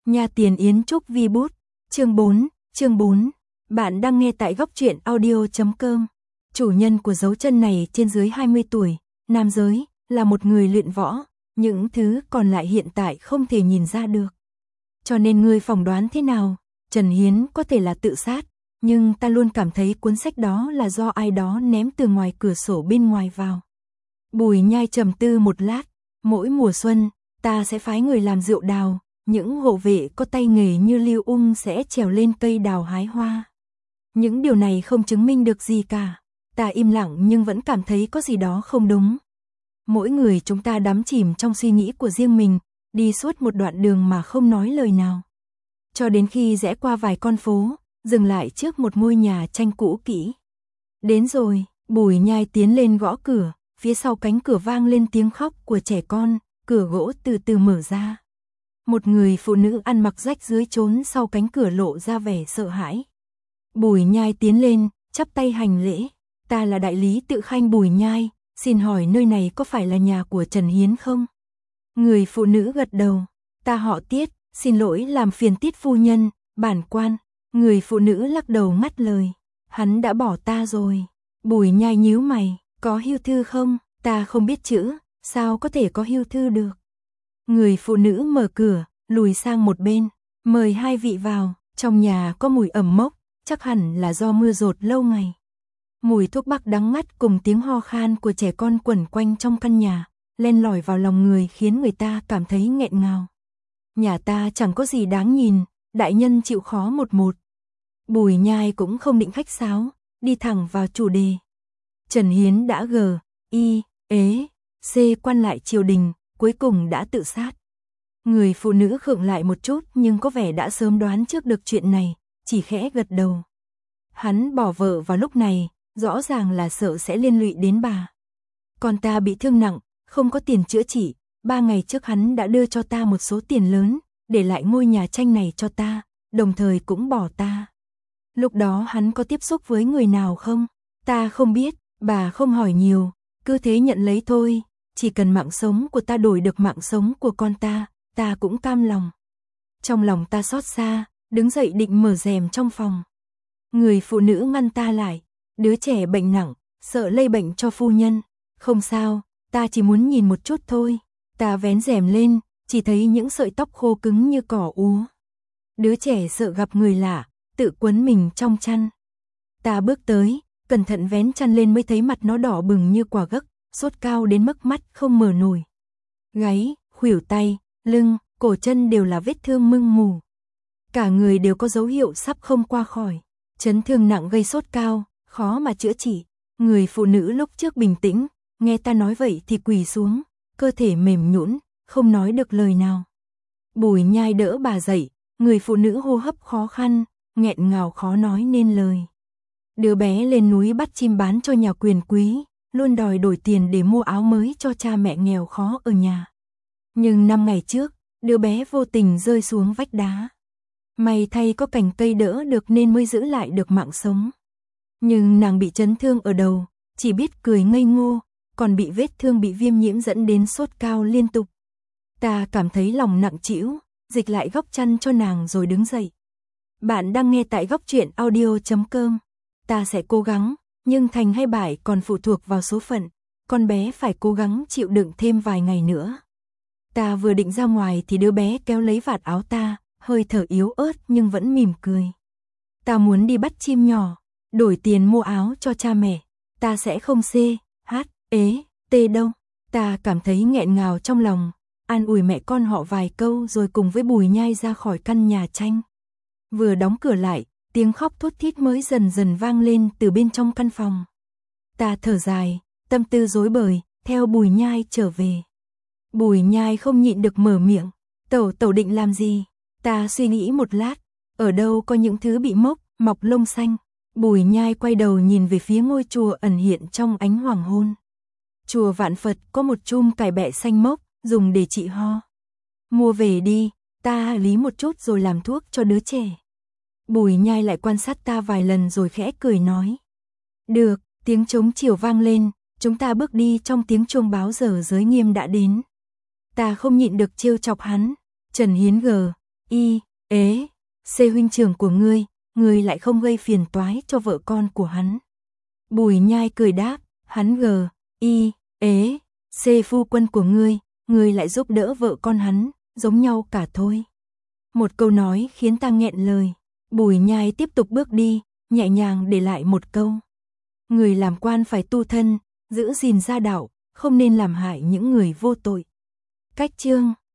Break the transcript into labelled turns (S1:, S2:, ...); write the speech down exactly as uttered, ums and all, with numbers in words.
S1: Nhà tiền Yến Trúc vi bút, chương bốn, chương bốn. Bạn đang nghe tại góc truyện audio chấm com. Chủ nhân của dấu chân này trên dưới hai mươi tuổi, nam giới, là một người luyện võ, những thứ còn lại hiện tại không thể nhìn ra được. Cho nên ngươi phỏng đoán thế nào, Trần Hiến có thể là tự sát, nhưng ta luôn cảm thấy cuốn sách đó là do ai đó ném từ ngoài cửa sổ bên ngoài vào. Bùi Nhai trầm tư một lát, mỗi mùa xuân, ta sẽ phái người làm rượu đào, những hộ vệ có tay nghề như Lưu Ung sẽ trèo lên cây đào hái hoa. Những điều này không chứng minh được gì cả, ta im lặng nhưng vẫn cảm thấy có gì đó không đúng. Mỗi người chúng ta đắm chìm trong suy nghĩ của riêng mình, đi suốt một đoạn đường mà không nói lời nào. Cho đến khi rẽ qua vài con phố, dừng lại trước một ngôi nhà tranh cũ kỹ. Đến rồi, Bùi Nhai tiến lên gõ cửa, phía sau cánh cửa vang lên tiếng khóc của trẻ con, cửa gỗ từ từ mở ra. Một người phụ nữ ăn mặc rách rưới trốn sau cánh cửa lộ ra vẻ sợ hãi. Bùi Nhai tiến lên, chắp tay hành lễ. Ta là đại lý Tự Khanh Bùi Nhai, xin hỏi nơi này có phải là nhà của Trần Hiến không? Người phụ nữ gật đầu. Ta họ Tiết, xin lỗi làm phiền Tiết phu nhân, bản quan. Người phụ nữ lắc đầu ngắt lời. Hắn đã bỏ ta rồi. Bùi Nhai nhíu mày, có hưu thư không? Ta không biết chữ, sao có thể có hưu thư được? Người phụ nữ mở cửa, lùi sang một bên, mời hai vị vào, trong nhà có mùi ẩm mốc, chắc hẳn là do mưa dột lâu ngày. Mùi thuốc bắc đắng ngắt cùng tiếng ho khan của trẻ con quẩn quanh trong căn nhà, len lỏi vào lòng người khiến người ta cảm thấy nghẹn ngào. Nhà ta chẳng có gì đáng nhìn, đại nhân chịu khó một một. Bùi Nhai cũng không định khách sáo, đi thẳng vào chủ đề. Trần Hiến đã gờ, y, ế, c quan lại triều đình, cuối cùng đã tự sát. Người phụ nữ khựng lại một chút nhưng có vẻ đã sớm đoán trước được chuyện này, chỉ khẽ gật đầu. Hắn bỏ vợ vào lúc này, rõ ràng là sợ sẽ liên lụy đến bà. Còn ta bị thương nặng, không có tiền chữa trị, ba ngày trước hắn đã đưa cho ta một số tiền lớn, để lại ngôi nhà tranh này cho ta, đồng thời cũng bỏ ta. Lúc đó hắn có tiếp xúc với người nào không? Ta không biết, bà không hỏi nhiều, cứ thế nhận lấy thôi. Chỉ cần mạng sống của ta đổi được mạng sống của con ta, ta cũng cam lòng. Trong lòng ta xót xa, đứng dậy định mở rèm trong phòng. Người phụ nữ ngăn ta lại, đứa trẻ bệnh nặng, sợ lây bệnh cho phu nhân. Không sao, ta chỉ muốn nhìn một chút thôi. Ta vén rèm lên, chỉ thấy những sợi tóc khô cứng như cỏ úa. Đứa trẻ sợ gặp người lạ, tự quấn mình trong chăn. Ta bước tới, cẩn thận vén chăn lên mới thấy mặt nó đỏ bừng như quả gấc, sốt cao đến mức mắt không mở nổi. Gáy, khuỷu tay, lưng, cổ chân đều là vết thương mưng mù. Cả người đều có dấu hiệu sắp không qua khỏi. Chấn thương nặng gây sốt cao, khó mà chữa trị. Người phụ nữ lúc trước bình tĩnh, nghe ta nói vậy thì quỳ xuống, cơ thể mềm nhũn, không nói được lời nào. Bùi Nhai đỡ bà dậy, người phụ nữ hô hấp khó khăn, nghẹn ngào khó nói nên lời. Đứa bé lên núi bắt chim bán cho nhà quyền quý, luôn đòi đổi tiền để mua áo mới cho cha mẹ nghèo khó ở nhà. Nhưng năm ngày trước, đứa bé vô tình rơi xuống vách đá. May thay có cành cây đỡ được nên mới giữ lại được mạng sống. Nhưng nàng bị chấn thương ở đầu, chỉ biết cười ngây ngô, còn bị vết thương bị viêm nhiễm dẫn đến sốt cao liên tục. Ta cảm thấy lòng nặng trĩu, dịch lại góc chăn cho nàng rồi đứng dậy. Bạn đang nghe tại góc truyện audio chấm com. Ta sẽ cố gắng, nhưng thành hay bại còn phụ thuộc vào số phận, con bé phải cố gắng chịu đựng thêm vài ngày nữa. Ta vừa định ra ngoài thì đứa bé kéo lấy vạt áo ta, hơi thở yếu ớt nhưng vẫn mỉm cười. Ta muốn đi bắt chim nhỏ, đổi tiền mua áo cho cha mẹ, ta sẽ không c, h, ế, t đâu. Ta cảm thấy nghẹn ngào trong lòng, an ủi mẹ con họ vài câu rồi cùng với Bùi Nhai ra khỏi căn nhà tranh. Vừa đóng cửa lại, tiếng khóc thút thít mới dần dần vang lên từ bên trong căn phòng. Ta thở dài, tâm tư rối bời, theo Bùi Nhai trở về. Bùi Nhai không nhịn được mở miệng, tẩu tẩu định làm gì? Ta suy nghĩ một lát, ở đâu có những thứ bị mốc, mọc lông xanh. Bùi Nhai quay đầu nhìn về phía ngôi chùa ẩn hiện trong ánh hoàng hôn. Chùa Vạn Phật có một chum cải bẹ xanh mốc, dùng để trị ho. Mua về đi, ta lý một chút rồi làm thuốc cho đứa trẻ. Bùi Nhai lại quan sát ta vài lần rồi khẽ cười nói. Được, tiếng trống chiều vang lên, chúng ta bước đi trong tiếng chuông báo giờ giới nghiêm đã đến. Ta không nhịn được trêu chọc hắn. Trần Hiến gờ, Y, ế, C huynh trưởng của ngươi, ngươi lại không gây phiền toái cho vợ con của hắn. Bùi Nhai cười đáp, hắn G, Y, ế, C phu quân của ngươi, ngươi lại giúp đỡ vợ con hắn, giống nhau cả thôi. Một câu nói khiến ta nghẹn lời. Bùi Nhai tiếp tục bước đi, nhẹ nhàng để lại một câu. Người làm quan phải tu thân, giữ gìn gia đạo, không nên làm hại những người vô tội. Cách chương